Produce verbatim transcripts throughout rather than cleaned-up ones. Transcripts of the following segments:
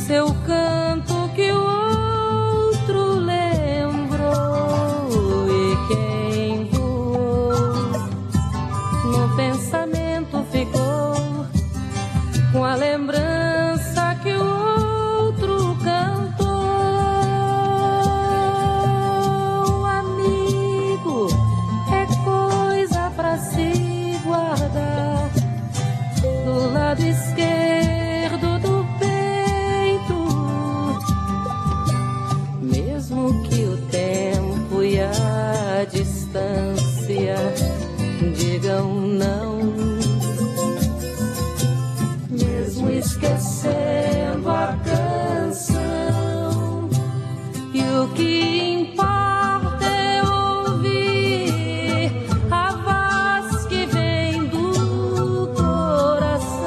seu canto que o outro lembrou, e quem voou no pensamento ficou com a lembrança que o outro cantou. Amigo é coisa pra se guardar do lado esquerdo do peito, mesmo que o tempo e a distância digam não, mesmo esquecendo a canção, e o que importa é ouvir a voz que vem do coração,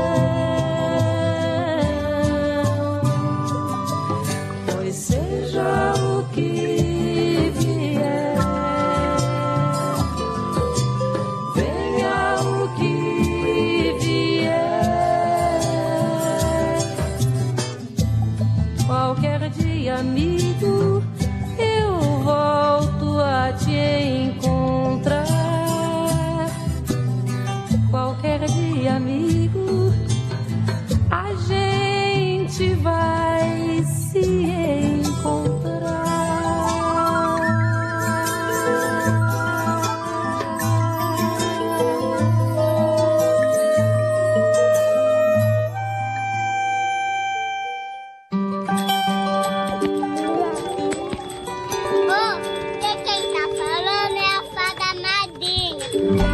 pois seja o que vier, venha o que vier, qualquer dia, amigo, eu volto a te encontrar. Qualquer dia, amigo, a gente vai se encontrar. Ô, que quem tá falando é a fada madrinha.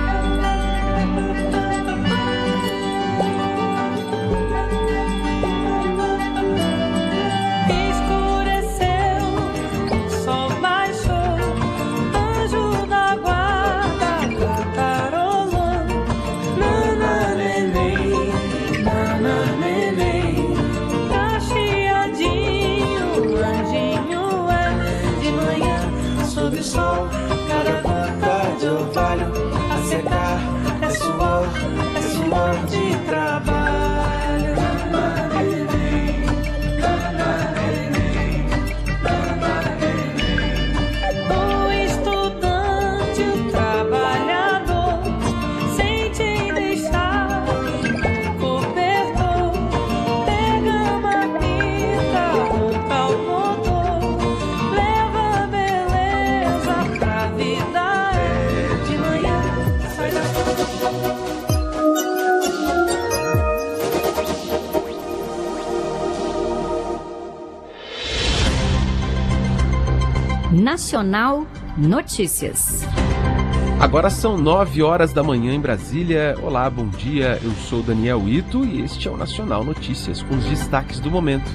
Escureceu, o sol baixou, anjo da guarda cantarolando. Nana neném, nana neném, tá chiadinho, anjinho é. De manhã, sob o sol, cada gota de orvalho a secar é suor, é suor de trabalho. Nana neném, nana neném, nana neném. O estudante, o trabalhador, sente deixar cobertor, pega uma fita, roupa ao motor, leva beleza pra vida. É de manhã, sai da Nacional Notícias. Agora são nove horas da manhã em Brasília. Olá, bom dia. Eu sou Daniel Ito e este é o Nacional Notícias com os destaques do momento.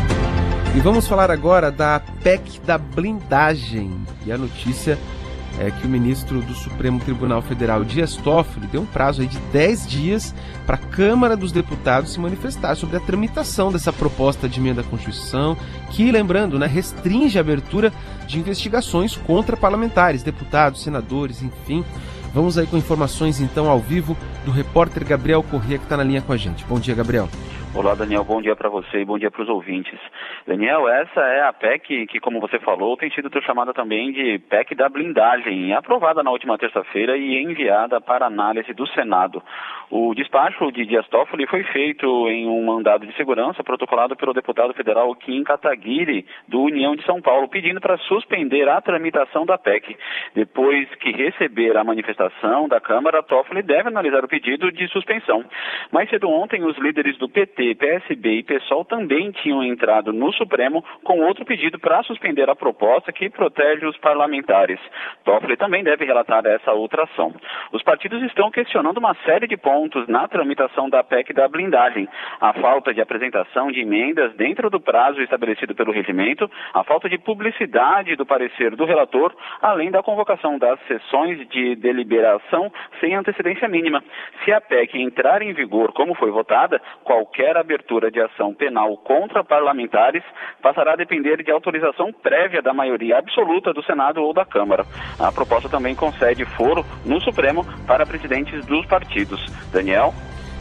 E vamos falar agora da P E C da blindagem. E a notícia é que o ministro do Supremo Tribunal Federal, Dias Toffoli, deu um prazo aí de dez dias para a Câmara dos Deputados se manifestar sobre a tramitação dessa proposta de emenda à Constituição, que, lembrando, né, restringe a abertura de investigações contra parlamentares, deputados, senadores, enfim. Vamos aí com informações, então, ao vivo do repórter Gabriel Corrêa, que está na linha com a gente. Bom dia, Gabriel. Olá, Daniel, bom dia para você e bom dia para os ouvintes. Daniel, essa é a P E C que, como você falou, tem sido chamada também de P E C da blindagem, aprovada na última terça-feira e enviada para análise do Senado. O despacho de Dias Toffoli foi feito em um mandado de segurança protocolado pelo deputado federal Kim Kataguiri, do União de São Paulo, pedindo para suspender a tramitação da P E C. Depois que receber a manifestação da Câmara, Toffoli deve analisar o pedido de suspensão. Mais cedo ontem, os líderes do P T, P S B e PSOL também tinham entrado no Supremo com outro pedido para suspender a proposta que protege os parlamentares. Toffoli também deve relatar essa outra ação. Os partidos estão questionando uma série de pontos na tramitação da P E C da blindagem. A falta de apresentação de emendas dentro do prazo estabelecido pelo regimento, a falta de publicidade do parecer do relator, além da convocação das sessões de deliberação sem antecedência mínima. Se a P E C entrar em vigor como foi votada, qualquer abertura de ação penal contra parlamentares passará a depender de autorização prévia da maioria absoluta do Senado ou da Câmara. A proposta também concede foro no Supremo para presidentes dos partidos. Daniel?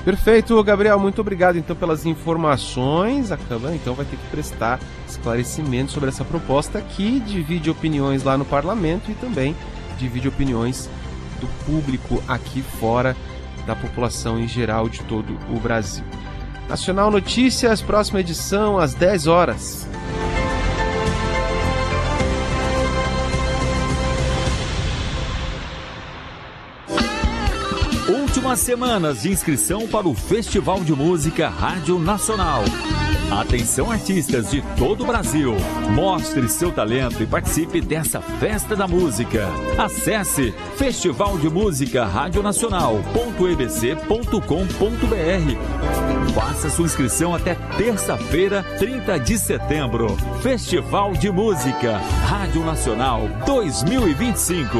Perfeito, Gabriel, muito obrigado então pelas informações. A Câmara então vai ter que prestar esclarecimento sobre essa proposta que divide opiniões lá no parlamento e também divide opiniões do público aqui fora, da população em geral de todo o Brasil. Nacional Notícias, próxima edição às dez horas. Últimas semanas de inscrição para o Festival de Música Rádio Nacional. Atenção, artistas de todo o Brasil. Mostre seu talento e participe dessa festa da música. Acesse festival de música rádio nacional ponto e b c ponto com ponto b r. Faça sua inscrição até terça-feira, trinta de setembro. Festival de Música Rádio Nacional dois mil e vinte e cinco.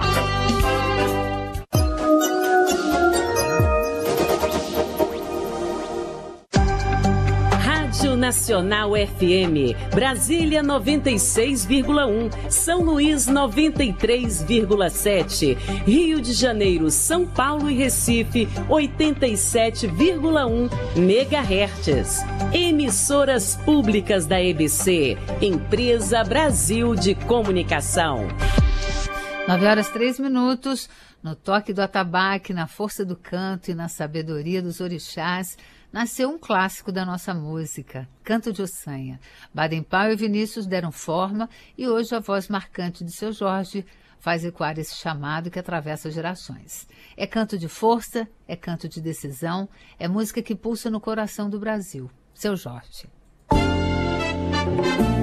Nacional F M, Brasília noventa e seis vírgula um, São Luís noventa e três vírgula sete, Rio de Janeiro, São Paulo e Recife oitenta e sete vírgula um megahertz. Emissoras públicas da E B C, Empresa Brasil de Comunicação. nove horas três minutos, no toque do atabaque, na força do canto e na sabedoria dos orixás, nasceu um clássico da nossa música, Canto de Ossanha. Baden Powell e Vinícius deram forma e hoje a voz marcante de Seu Jorge faz ecoar esse chamado que atravessa gerações. É canto de força, é canto de decisão, é música que pulsa no coração do Brasil. Seu Jorge.